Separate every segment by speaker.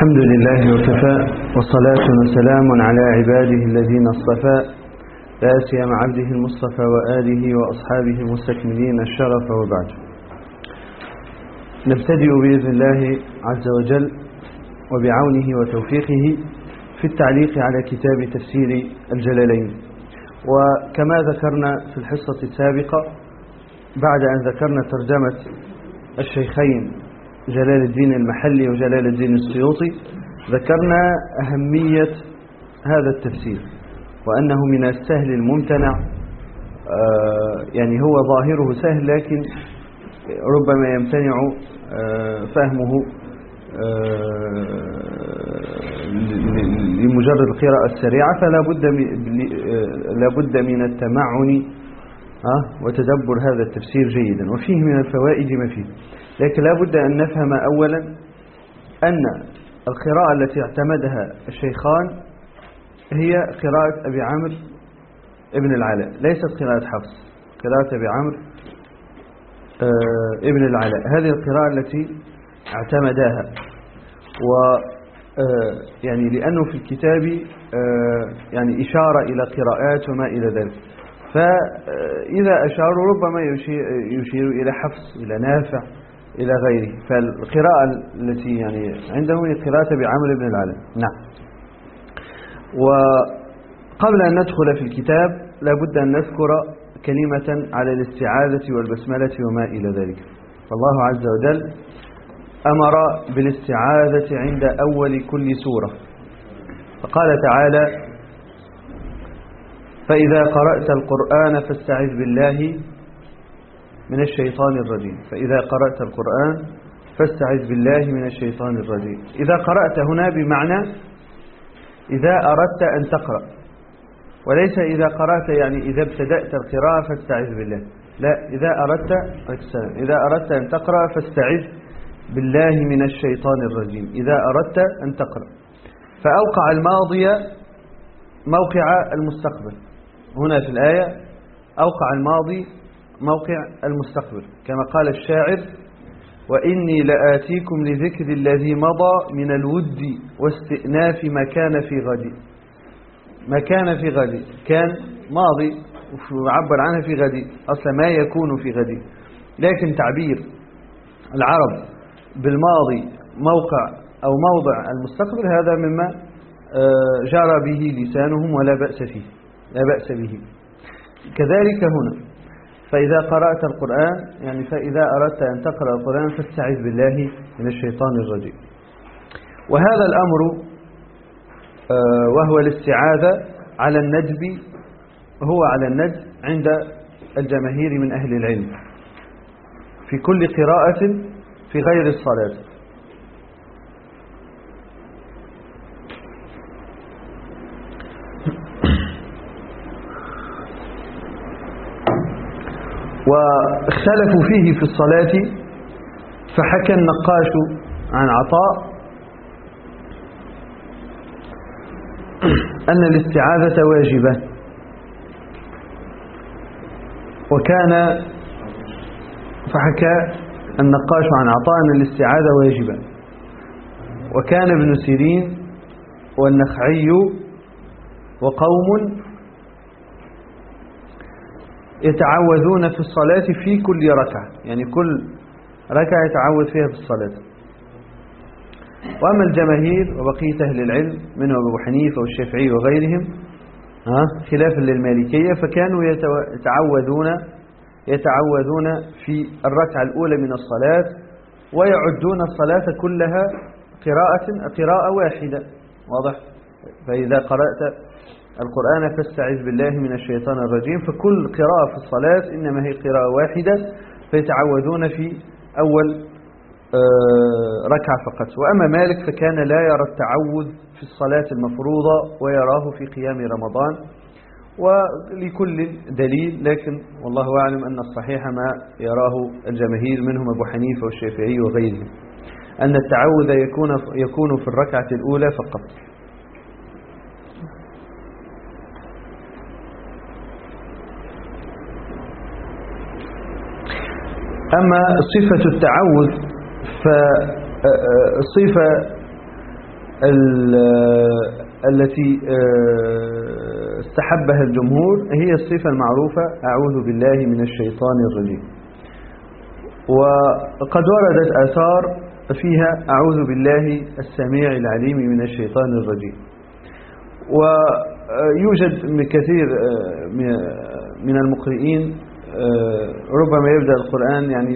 Speaker 1: الحمد لله وكفى وصلاة وسلام على عباده الذين اصطفى لا سيما عبده المصطفى وآله وأصحابه المستكملين الشرف وبعد. نبتدئ بإذن الله عز وجل وبعونه وتوفيقه في التعليق على كتاب تفسير الجلالين. وكما ذكرنا في الحصة السابقة بعد أن ذكرنا ترجمة الشيخين جلال الدين المحلي وجلال الدين السيوطي ذكرنا أهمية هذا التفسير وأنه من السهل الممتنع، يعني هو ظاهره سهل لكن ربما يمتنع فهمه لمجرد القراءة السريعة، فلا بد من التمعن وتدبر هذا التفسير جيدا، وفيه من الفوائد ما فيه. لكن لا بد أن نفهم أولا أن القراءة التي اعتمدها الشيخان هي قراءة أبي عمرو ابن العلاء، ليست قراءة حفص، قراءة أبي عمرو ابن العلاء، هذه القراءة التي اعتمدها. يعني لأنه في الكتاب يعني إشارة إلى قراءات وما إلى ذلك، فإذا أشاروا ربما يشير إلى حفص، إلى نافع، إلى غيره. فالقراءة التي يعني عندهم هي قراءة بعمرو بن العلاء. نعم. وقبل أن ندخل في الكتاب لا بد أن نذكر كلمة على الاستعاذة والبسملة وما إلى ذلك. فالله عز وجل أمر بالاستعاذة عند أول كل سورة، فقال تعالى: فإذا قرأت القرآن فاستعذ بالله من الشيطان الرجيم. فإذا قرأت القرآن فاستعذ بالله من الشيطان الرجيم. إذا قرأت هنا بمعنى إذا أردت أن تقرأ، وليس إذا قرأت يعني إذا ابتدأت القراءة فاستعذ بالله، لا، إذا أردت أن تقرأ فاستعذ بالله من الشيطان الرجيم إذا أردت أن تقرأ. فأوقع الماضي موقع المستقبل، هنا في الآية أوقع الماضي موقع المستقبل، كما قال الشاعر: وإني لآتيكم لذكر الذي مضى من الود واستئناف ما كان في غد. ما كان في غد كان ماضي وعبر عنها في غد، أصلا ما يكون في غد، لكن تعبير العرب بالماضي موقع أو موضع المستقبل هذا مما جرى به لسانهم ولا بأس فيه، لا بأس به. كذلك هنا فإذا قرأت القرآن يعني فإذا أردت أن تقرأ القرآن فاستعذ بالله من الشيطان الرجيم. وهذا الأمر وهو الاستعاذة على الندب، هو على الندب عند الجماهير من أهل العلم في كل قراءة في غير الصلاة. واختلفوا فيه في الصلاة، فحكى النقاش عن عطاء أن الاستعاذة واجبة، فحكى النقاش عن عطاء أن الاستعاذة واجبة. وكان ابن سيرين والنخعي وقوم يتعوذون في الصلاة في كل ركعة، يعني كل ركعة يتعوذ فيها في الصلاة. وأما الجماهير وبقية أهل العلم منهم أبو حنيفة والشافعي وغيرهم خلافا للمالكية، فكانوا يتعوذون في الركعة الأولى من الصلاة ويعدون الصلاة كلها قراءة واحدة. واضح؟ فإذا قرأت القرآن فاستعذ بالله من الشيطان الرجيم، فكل قراءة في الصلاة إنما هي قراءة واحدة، فيتعوذون في أول ركعة فقط. وأما مالك فكان لا يرى التعوذ في الصلاة المفروضة ويراه في قيام رمضان، ولكل دليل، لكن والله أعلم أن الصحيح ما يراه الجماهير منهم أبو حنيفة والشافعي وغيرهم، أن التعوذ يكون في الركعة الأولى فقط. أما صفة التعوذ فالصفة التي استحبها الجمهور هي الصفة المعروفة أعوذ بالله من الشيطان الرجيم. وقد وردت آثار فيها أعوذ بالله السميع العليم من الشيطان الرجيم. ويوجد كثير من المقرئين ربما يبدأ القرآن يعني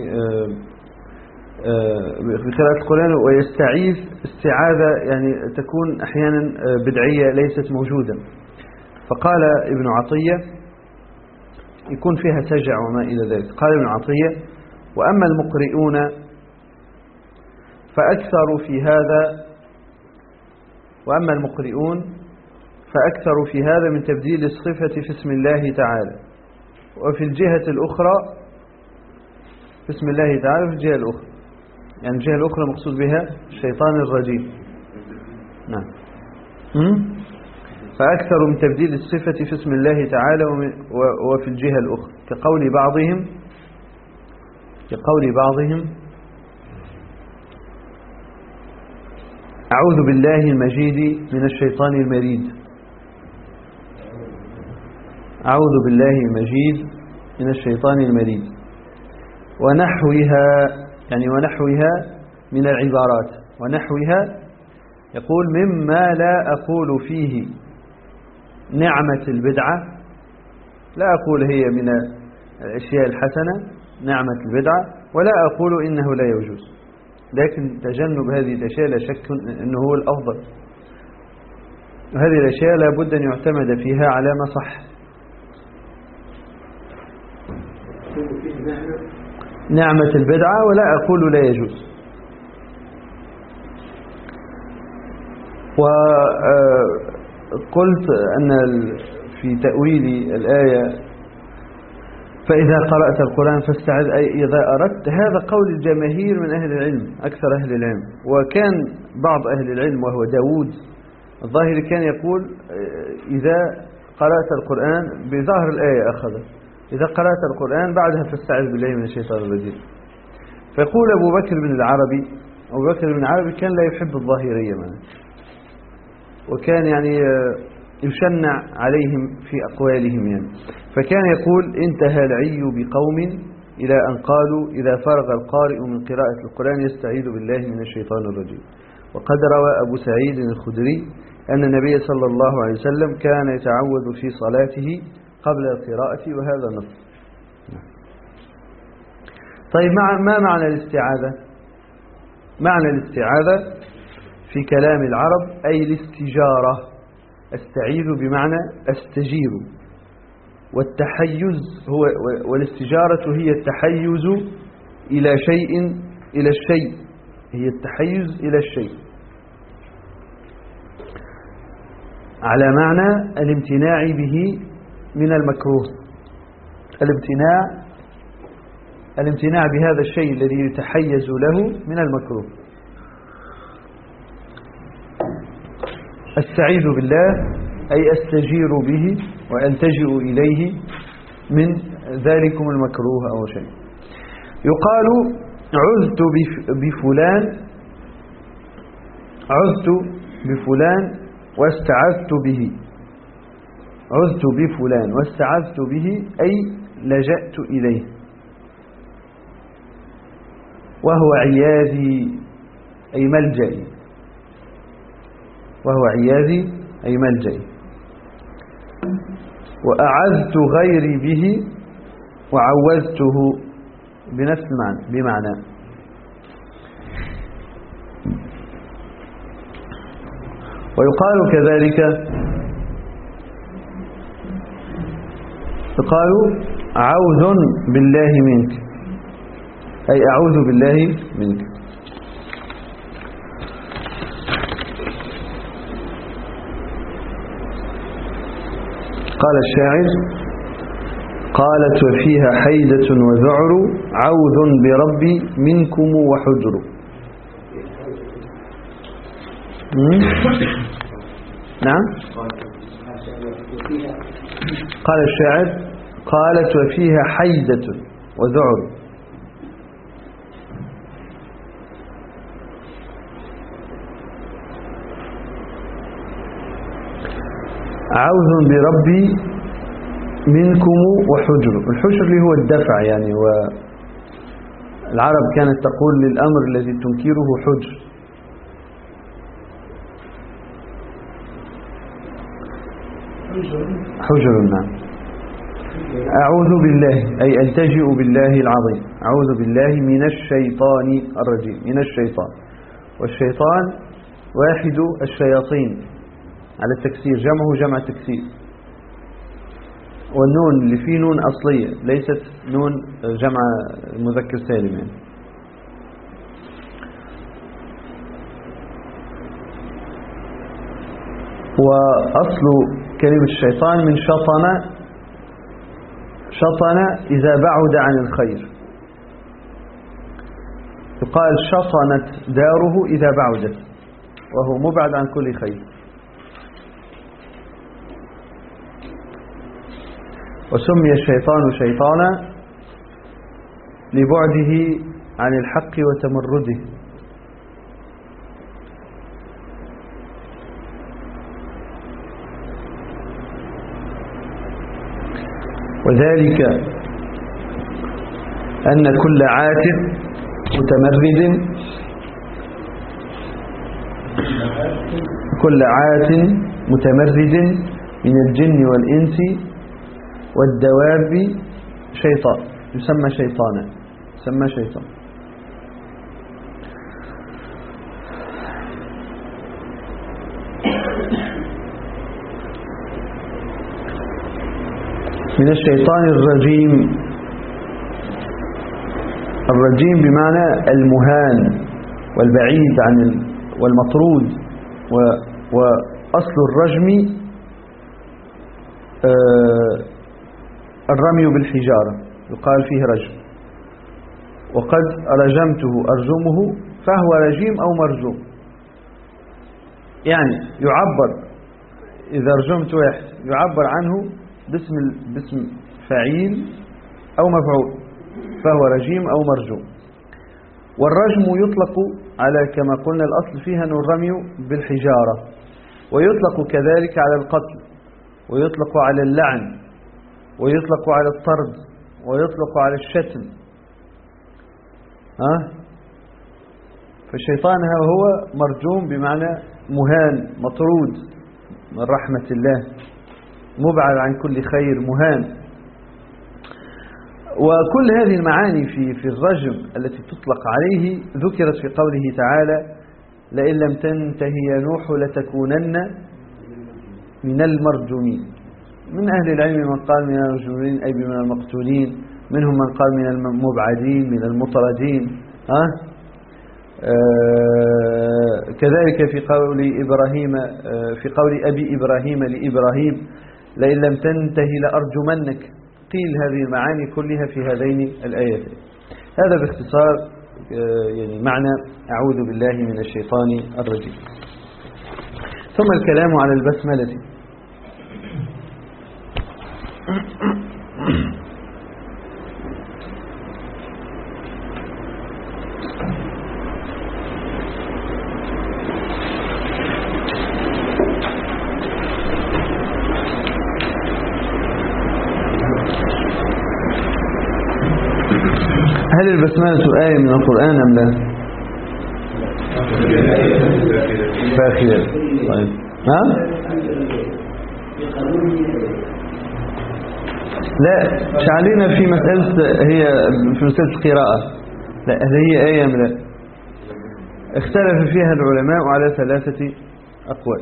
Speaker 1: بقراءة القرآن ويستعيذ استعاذة يعني تكون أحيانا بدعية ليست موجودة. فقال ابن عطية يكون فيها سجع وما إلى ذلك. قال ابن عطية وأما المقرئون فأكثروا في هذا من تبديل الصفة في اسم الله تعالى، وفي الجهة الأخرى في اسم الله تعالى في الجهة الأخرى، يعني الجهة الأخرى مقصود بها الشيطان الرجيم. نعم. فأكثر من تبديل الصفة في اسم الله تعالى وفي الجهة الأخرى كقول بعضهم أعوذ بالله المجيد من الشيطان المريد. أعوذ بالله المجيد من الشيطان المريد ونحوها، يعني ونحوها من العبارات، ونحوها يقول مما لا أقول فيه نعمة البدعة، لا أقول هي من الأشياء الحسنة نعمة البدعة، ولا أقول إنه لا يجوز، لكن تجنب هذه الأشياء لا شك أنه هو الأفضل. وهذه الأشياء لا بد أن يعتمد فيها على ما صح. نعمة البدعة ولا أقول لا يجوز. وقلت أن في تأويل الآية فإذا قرأت القرآن فاستعذ، أي إذا أردت، هذا قول الجماهير من أهل العلم، أكثر أهل العلم. وكان بعض أهل العلم وهو داود الظاهري كان يقول إذا قرأت القرآن بظاهر الآية أخذ، إذا قرأت القرآن بعدها فاستعذ بالله من الشيطان الرجيم. فيقول أبو بكر بن العربي كان لا يحب الظاهرية معه، وكان يعني يشنع عليهم في أقوالهم يعني. فكان يقول انتهى العي بقوم إلى أن قالوا إذا فرغ القارئ من قراءة القرآن يستعيذ بالله من الشيطان الرجيم. وقد روى أبو سعيد الخدري أن النبي صلى الله عليه وسلم كان يتعوذ في صلاته قبل القراءة، وهذا نص. طيب ما معنى الاستعاذة؟ معنى الاستعاذة في كلام العرب أي الاستجارة. استعيذ بمعنى استجير، والتحيز هو، والاستجارة هي التحيز إلى شيء، إلى الشيء، هي التحيز إلى الشيء على معنى الامتناع به من المكروه. الامتناع بهذا الشيء الذي يتحيز له من المكروه. استعيذ بالله أي استجير به وألتجئ إليه من ذلكم المكروه أو شيء. يقال عذت بفلان واستعذت به. عذت بفلان واستعذت به أي لجأت إليه، وهو عياذي أي ملجئي، وهو عياذي أي ملجئي. وأعذت غيري به وعوذته بنفس المعنى، بمعنى. ويقال كذلك، يقال عوذ بالله منك أي أعوذ بالله منك. قال الشاعر قالت وفيها حيدة وذعر عوذ بربي منكم وحجر. نعم. قال الشاعر قالت وفيها حيدة وذعر. أعوذ بربي منكم وحجر. الحجر اللي هو الدفع يعني، والعرب كانت تقول للأمر الذي تنكره حجر. حجر نعم. أعوذ بالله أي ألتجئ بالله العظيم. أعوذ بالله من الشيطان الرجيم. من الشيطان، والشيطان واحد الشياطين على التكسير، جمعه جمع تكسير، والنون اللي فيه نون أصلية ليست نون جمع مذكر سالم يعني. وأصل كلمة الشيطان من شطن. شطن إذا بعد عن الخير، يقال شطنت داره إذا بعدت، وهو مبعد عن كل خير. وسمي الشيطان شيطانا لبعده عن الحق وتمرده. وذلك أن كل عات متمرد، كل عات متمرد من الجن والإنس والدواب شيطان، يسمى شيطانا، يسمى شيطان. من الشيطان الرجيم. الرجيم بمعنى المهان والبعيد عن والمطرود. وأصل الرجم الرمي بالحجارة، يقال فيه رجم. وقد رجمته أرجمه فهو رجيم أو مرجوم، يعني يعبر إذا رجمت واحد يعبر عنه باسم فعيل أو مفعول، فهو رجيم أو مرجوم. والرجم يطلق على كما قلنا الأصل فيها أنه الرمي بالحجارة، ويطلق كذلك على القتل، ويطلق على اللعن، ويطلق على الطرد، ويطلق على الشتم. فالشيطان هو مرجوم بمعنى مهان، مطرود من رحمة الله، مبعد عن كل خير، مهان. وكل هذه المعاني في الرجم التي تطلق عليه ذكرت في قوله تعالى: لئن لم تنتهي يا نوح لتكونن من المرجومين. من أهل العلم من قال من المرجومين أي من المقتولين، منهم من قال من المبعدين، من المطردين. كذلك في قول إبراهيم، في قول أبي إبراهيم لإبراهيم: لئن لم تنتهي لأرجمنك. قيل هذه المعاني كلها في هذين الآيتين. هذا باختصار يعني معنى أعوذ بالله من الشيطان الرجيم. ثم الكلام على البسملة. هل البسملة آية من القرآن أم لا؟ فاخرة. طيب لا، مش علينا في مسألة، هي في مسألة القراءة. لا، هذه هي آية أم لا؟ اختلف فيها العلماء على 3 أقوال.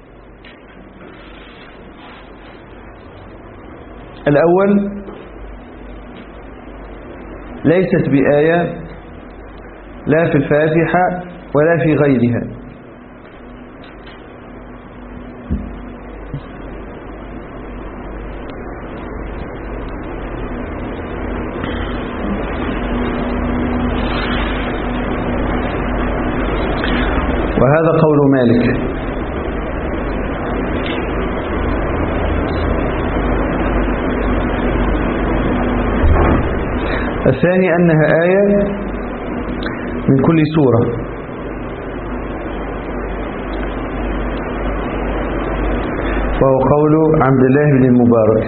Speaker 1: الأول: ليست بآية لا في الفاتحة ولا في غيرها. وهذا قول مالك. الثاني أنها آية من كل سورة. وهو قول عبد الله بن المبارك.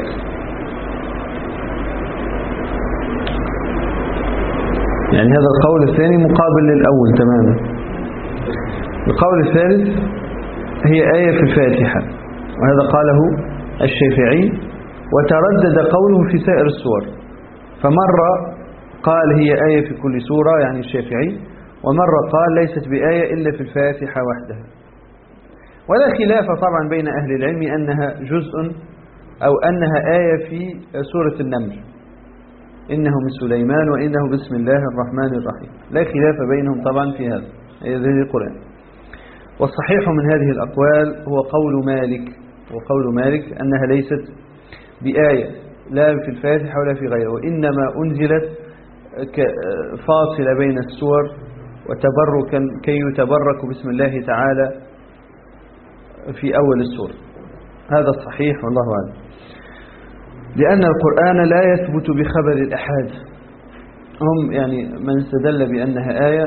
Speaker 1: يعني هذا القول الثاني مقابل للأول تماما. القول الثالث هي آية في الفاتحة، وهذا قاله الشافعي، وتردد قوله في سائر السور، فمرة قال هي آية في كل سورة يعني الشافعي، ومرة قال ليست بآية إلا في الفاتحة وحدها. ولا خلاف طبعا بين أهل العلم أنها جزء أو أنها آية في سورة النمل، إنه من سليمان وإنه بسم الله الرحمن الرحيم، لا خلاف بينهم طبعا في هذا القرآن. والصحيح من هذه الأقوال هو قول مالك أنها ليست بآية لا في الفاتحة ولا في غيره، وإنما أنزلت فاصلة بين السور وتبركا كي يتبرك بسم الله تعالى في أول السورة. هذا الصحيح والله أعلم، لأن القرآن لا يثبت بخبر الأحاد. هم يعني من استدل بأنها آية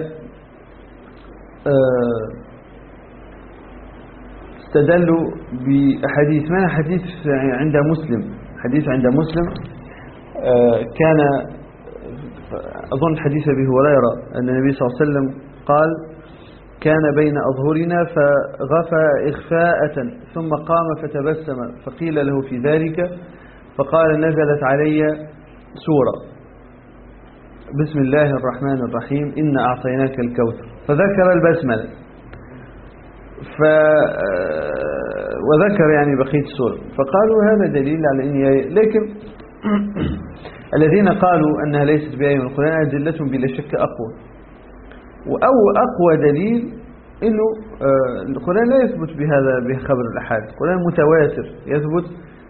Speaker 1: استدلوا بأحاديث، منها حديث عند مسلم كان أظن حديث أبي هريرة أن النبي صلى الله عليه وسلم قال كان بين أظهرنا فغفى إخفاءة ثم قام فتبسم فقيل له في ذلك فقال نزلت علي سورة بسم الله الرحمن الرحيم إنا أعطيناك الكوثر، فذكر البسملة وذكر يعني بقية السورة، فقالوا هذا دليل على أنها، لكن الذين قالوا أنها ليست بآية من القرآن أدلتهم بلا شك أقوى، أقوى دليل إنه القرآن لا يثبت بخبر الأحاد، القرآن متواتر يثبت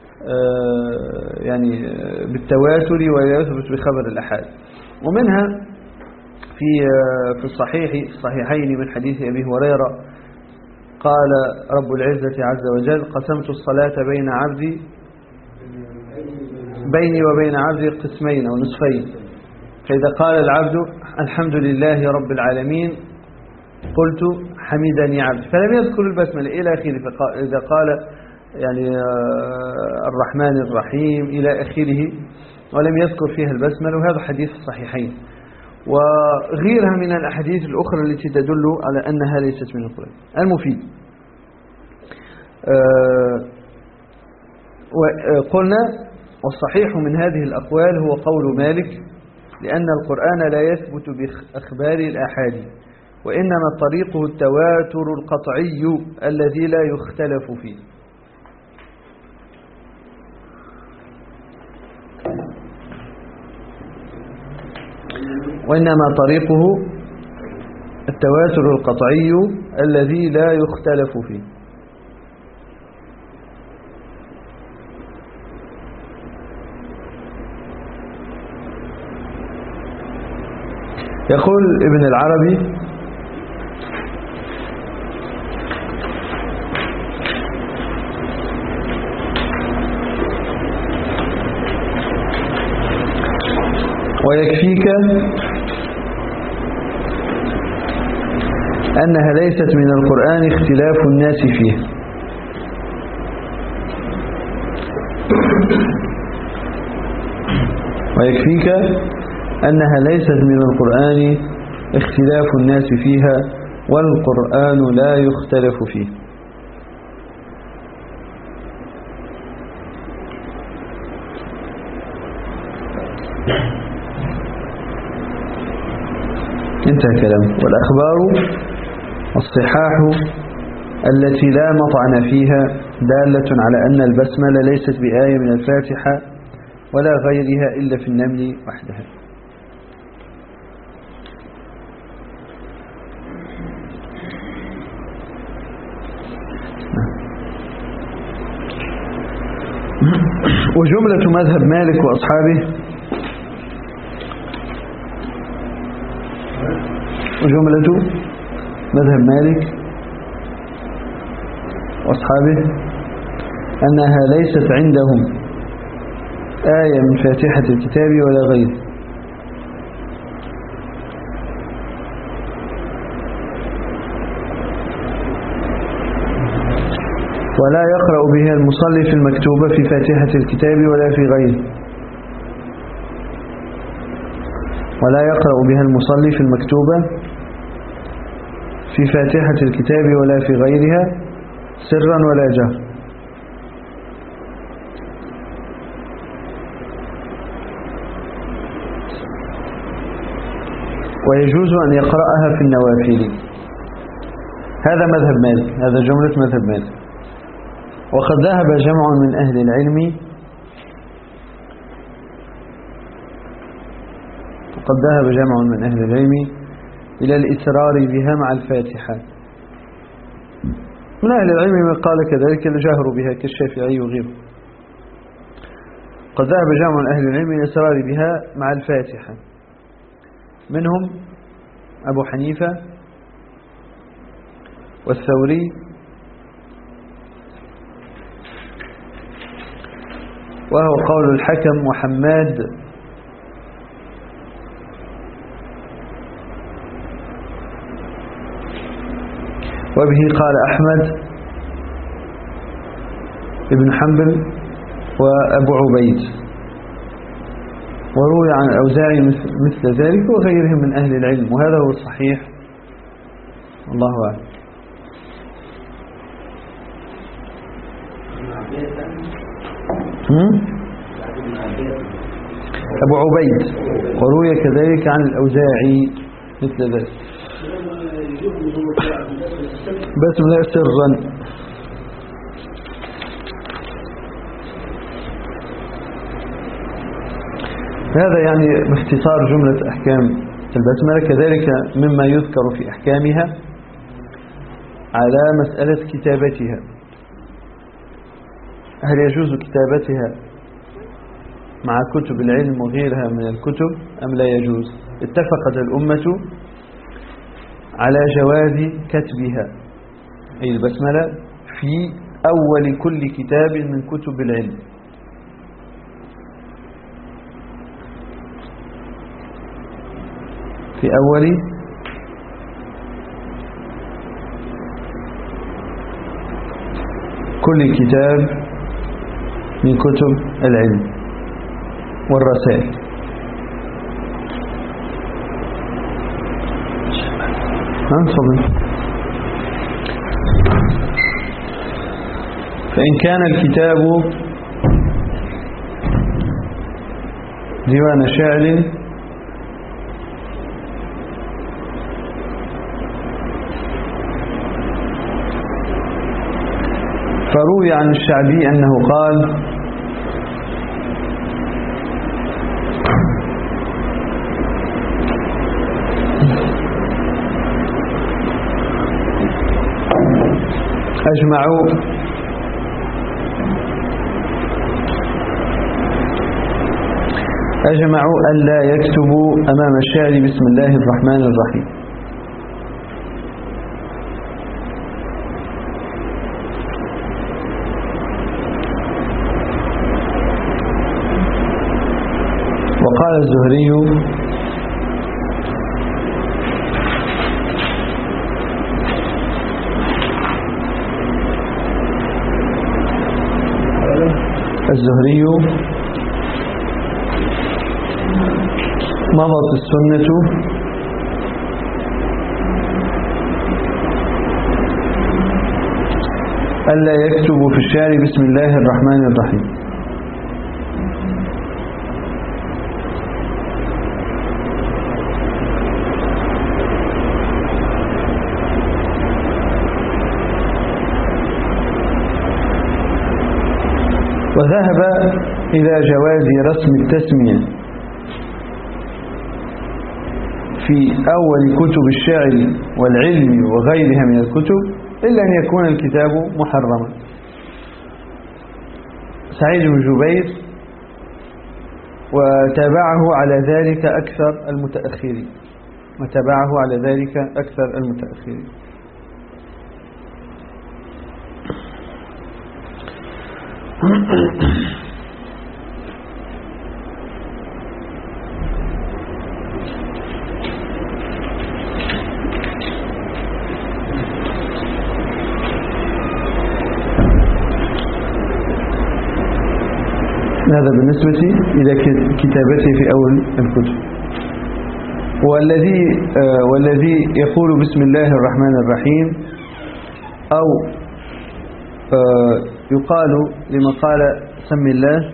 Speaker 1: يعني بالتواتر ولا يثبت بخبر الأحاد. ومنها في الصحيحين من حديث أبي هريرة قال رب العزة عز وجل قسمت الصلاة بيني وبين عبدي قسمين أو نصفين، فإذا قال العبد الحمد لله رب العالمين قلت حمدني عبد، فلم يذكر البسملة إلى آخره، فإذا قال يعني الرحمن الرحيم إلى آخره ولم يذكر فيها البسملة، وهذا حديث الصحيحين وغيرها من الأحاديث الأخرى التي تدل على أنها ليست من القرآن. المفيد قلنا والصحيح من هذه الأقوال هو قول مالك، لأن القرآن لا يثبت بأخبار الآحاد، وإنما طريقه التواتر القطعي الذي لا يختلف فيه. وإنما طريقه التواتر القطعي الذي لا يختلف فيه. يقول ابن العربي ويكفيك أنها ليست من القرآن اختلاف الناس فيه، ويكفيك أنها ليست من القرآن اختلاف الناس فيها والقرآن لا يختلف فيه. انتهى كلام. والأخبار الصحاح التي لا مطعن فيها دالة على أن البسملة ليست بآية من الفاتحة ولا غيرها إلا في النمل وحدها. وجملة مذهب مالك وأصحابه وأصحابه أنها ليست عندهم آية من فاتحة الكتاب ولا غيره، ولا يقرأ بها المصلي في المكتوبة في فاتحة الكتاب ولا في غيره. ولا يقرأ بها المصلي في المكتوبة في فاتحة الكتاب ولا في غيرها سرا ولا جهرا. ويجوز أن يقرأها في النوافل. هذا مذهب مالك، هذا جملة مذهب مالك. وقد ذهب جمع من أهل العلم إلى الإسرار بها مع الفاتحة. من أهل العلم من قال كذلك الجهر بها كالشافعي وغيره. قد ذهب جمع من أهل العلم إلى الإسرار بها مع الفاتحة، منهم أبو حنيفة والثوري وهو قول الحكم وحماد وبه قال أحمد ابن حنبل وأبو عبيد، وروي عن الأوزاعي مثل ذلك وغيرهم من أهل العلم، وهذا هو الصحيح الله أعلم. أبو عبيد وروي كذلك عن الأوزاعي مثل ذلك، بس لا سرا. هذا يعني باختصار جملة أحكام البسملة. كذلك مما يذكر في أحكامها على مسألة كتابتها، هل يجوز كتابتها مع كتب العلم وغيرها من الكتب أم لا يجوز؟ اتفقت الأمة على جواز كتبها أي البسملة في أول كل كتاب من كتب العلم، في أول كل كتاب من كتب العلم والرسائل. فإن كان الكتاب ديوان شعر فروي عن الشعبي أنه قال: أجمعوا ألا يكتبوا أمام الشعر بسم الله الرحمن الرحيم. وقال الزهري: مضت السنة ألا يكتب في الشعر بسم الله الرحمن الرحيم. وذهب إلى جواز رسم التسمية في أول كتب الشعر والعلم وغيرها من الكتب إلا أن يكون الكتاب محرما. سعيد بن جبير وتابعه على ذلك أكثر المتأخرين. هذا بالنسبة إلى كتابته في أول الكتب. والذي يقول بسم الله الرحمن الرحيم أو يقال لمن قال سم الله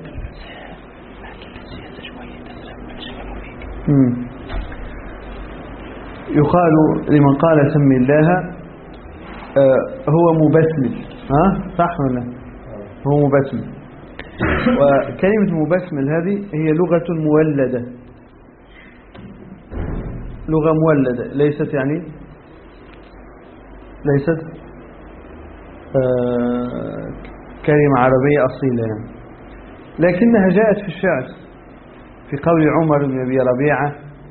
Speaker 1: يقال لمن قال سم الله هو مبسمل. صح ولا هو مبسمل؟ وكلمة مبسمل هذه هي لغة مولدة، لغة مولدة، ليست يعني ليست كلمة عربية أصيلة يعني، لكنها جاءت في الشعر في قول عمر بن أبي ربيعة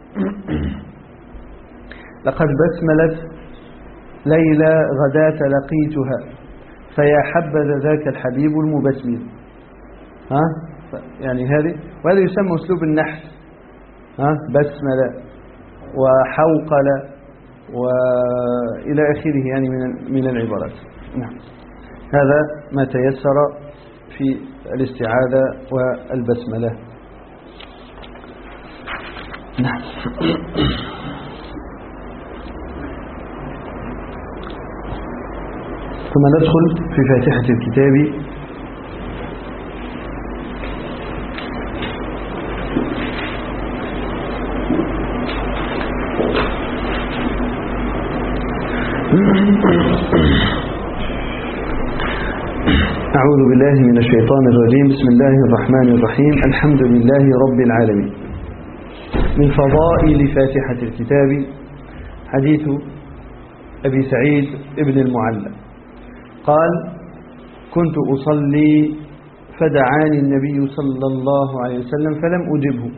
Speaker 1: لقد بسملت ليلى غداة لقيتها فيا حبذا ذاك الحبيب المبسمل. يعني وهذا يسمى أسلوب النحت. بسمل وحوقل وإلى آخره يعني من العبارات. نعم، هذا ما تيسر في الاستعاذة والبسملة. نعم. ثم ندخل في فاتحة الكتاب. أعوذ بالله من الشيطان الرجيم. بسم الله الرحمن الرحيم. الحمد لله رب العالمين. من فضائل فاتحة الكتاب حديث أبي سعيد ابن المعلى قال: كنت أصلي فدعاني النبي صلى الله عليه وسلم فلم أجبه،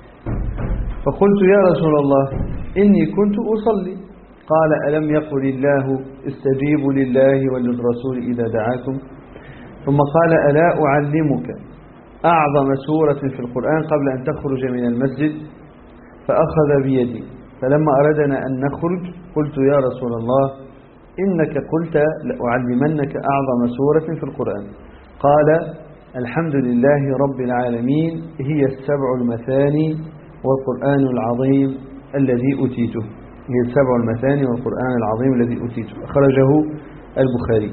Speaker 1: فقلت: يا رسول الله إني كنت أصلي. قال: ألم يقل الله استجيبوا لله وللرسول إذا دعاكم؟ ثم قال: ألا أعلمك أعظم سورة في القرآن قبل أن تخرج من المسجد؟ فأخذ بيدي، فلما أردنا أن نخرج قلت: يا رسول الله إنك قلت لأعلمنك أعظم سورة في القرآن. قال: الحمد لله رب العالمين، هي السبع المثاني والقرآن العظيم الذي أتيته. هي السبع المثاني والقرآن العظيم الذي أتيته. أخرجه البخاري.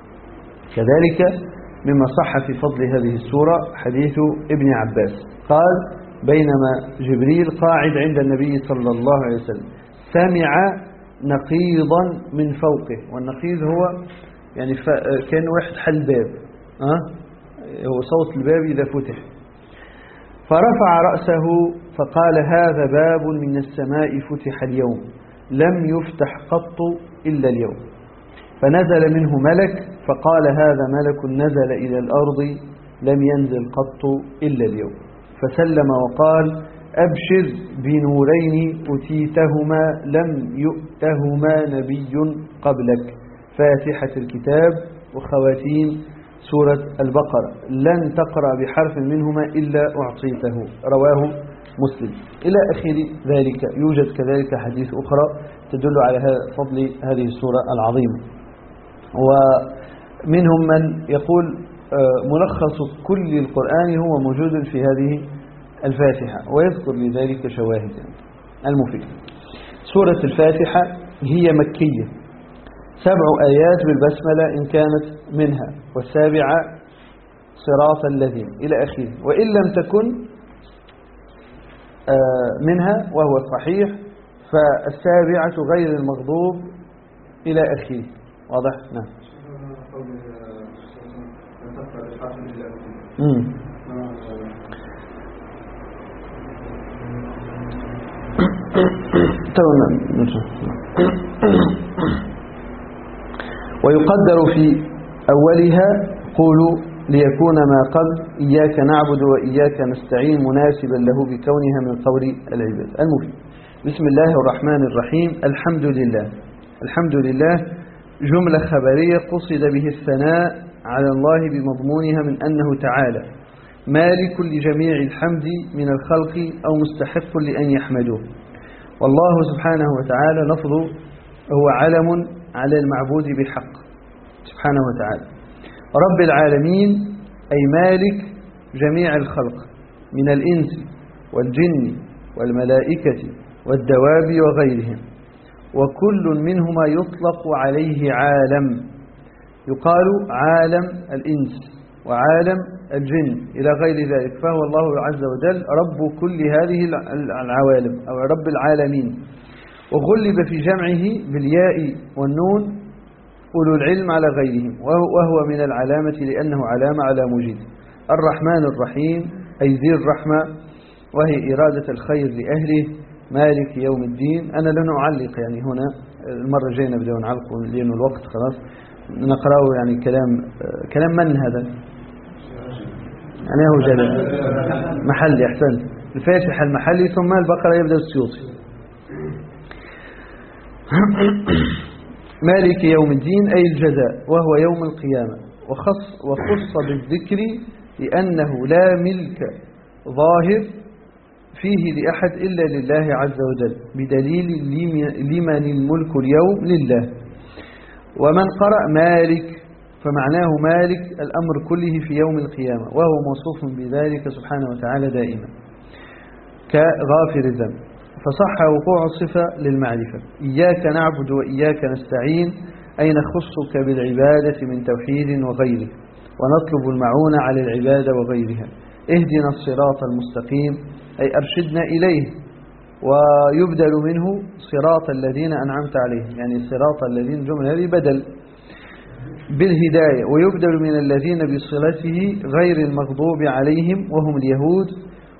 Speaker 1: كذلك مما صح في فضل هذه السورة حديث ابن عباس قال: بينما جبريل قاعد عند النبي صلى الله عليه وسلم سمع نقيضا من فوقه، والنقيض هو يعني كان واحد حل باب، هو صوت الباب إذا فتح، فرفع رأسه فقال: هذا باب من السماء فتح اليوم لم يفتح قط إلا اليوم. فنزل منه ملك فقال: هذا ملك نزل إلى الأرض لم ينزل قط إلا اليوم. فسلم وقال: أبشر بنورين أتيتهما لم يؤتهما نبي قبلك، فاتحة الكتاب وخواتيم سورة البقرة، لن تقرأ بحرف منهما إلا أعطيته. رواه مسلم. إلى آخر ذلك. يوجد كذلك حديث أخرى تدل على فضل هذه السورة العظيمة. ومنهم من يقول ملخص كل القرآن هو موجود في هذه الفاتحة، ويذكر لذلك شواهد المفيدة. سورة الفاتحة هي مكية، 7 آيات بالبسملة إن كانت منها، والسابعة صراط الذين إلى آخره. وإن لم تكن منها وهو الصحيح فالسابعة غير المغضوب إلى آخره. واضح؟ نعم. ويقدر في أولها قولوا ليكون ما قبل إياك نعبد وإياك نستعين مناسبا له بكونها من قول العباد. المفيد. بسم الله الرحمن الرحيم. الحمد لله. الحمد لله جملة خبرية قصد به الثناء على الله بمضمونها من أنه تعالى مالك لجميع الحمد من الخلق أو مستحق لأن يحمدوه. والله سبحانه وتعالى لفظه هو علم على المعبود بحق سبحانه وتعالى. رب العالمين أي مالك جميع الخلق من الإنس والجن والملائكة والدواب وغيرهم، وكل منهما يطلق عليه عالم، يقال عالم الإنس وعالم الجن إلى غير ذلك، فهو الله عز وجل رب كل هذه العوالم أو رب العالمين. وغلب في جمعه بالياء والنون أولو العلم على غيرهم، وهو من العلامة لأنه علامة على موجده. الرحمن الرحيم أي ذي الرحمة، وهي إرادة الخير لأهله. مالك يوم الدين. أنا لن أعلق يعني هنا، المرة الجاية نبدأ نعلق لأن الوقت خلاص، نقرأه يعني كلام من هذا؟ يعني هو جلال محلي. أحسنت. الفاتحة المحلي ثم البقرة يبدأ السيوطي. مالك يوم الدين أي الجزاء، وهو يوم القيامة، وخص بالذكر لأنه لا ملك ظاهر فيه لأحد إلا لله عز وجل، بدليل لمن الملك اليوم لله. ومن قرأ مالك فمعناه مالك الأمر كله في يوم القيامة، وهو موصوف بذلك سبحانه وتعالى دائما كغافر الذنب، فصح وقوع الصفة للمعرفة. إياك نعبد وإياك نستعين أي نخصك بالعبادة من توحيد وغيره، ونطلب المعونة على العبادة وغيرها. اهدنا الصراط المستقيم أي أرشدنا إليه، ويبدل منه صراط الذين أنعمت عليهم، يعني صراط الذين جملة هذه بدل بالهداية، ويبدل من الذين بصلته غير المغضوب عليهم وهم اليهود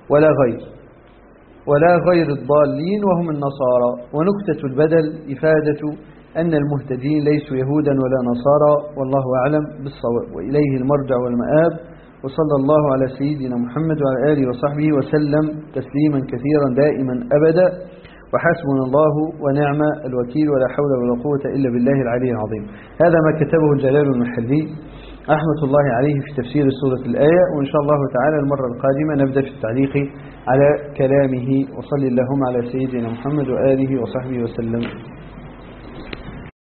Speaker 1: ولا غير الضالين وهم النصارى. ونكتة البدل إفادة أن المهتدين ليسوا يهودا ولا نصارى، والله أعلم بالصواب، وإليه المرجع والمآب. وصلى الله على سيدنا محمد وعلى آله وصحبه وسلم تسليما كثيرا دائما أبدا، وحسبنا الله ونعم الوكيل، ولا حول ولا قوة إلا بالله العلي العظيم. هذا ما كتبه الجلال المحلي رحمة الله عليه في تفسير سورة الآية، وإن شاء الله تعالى المرة القادمة نبدأ في التعليق على كلامه. وصلى اللهم على سيدنا محمد وآله وصحبه وسلم.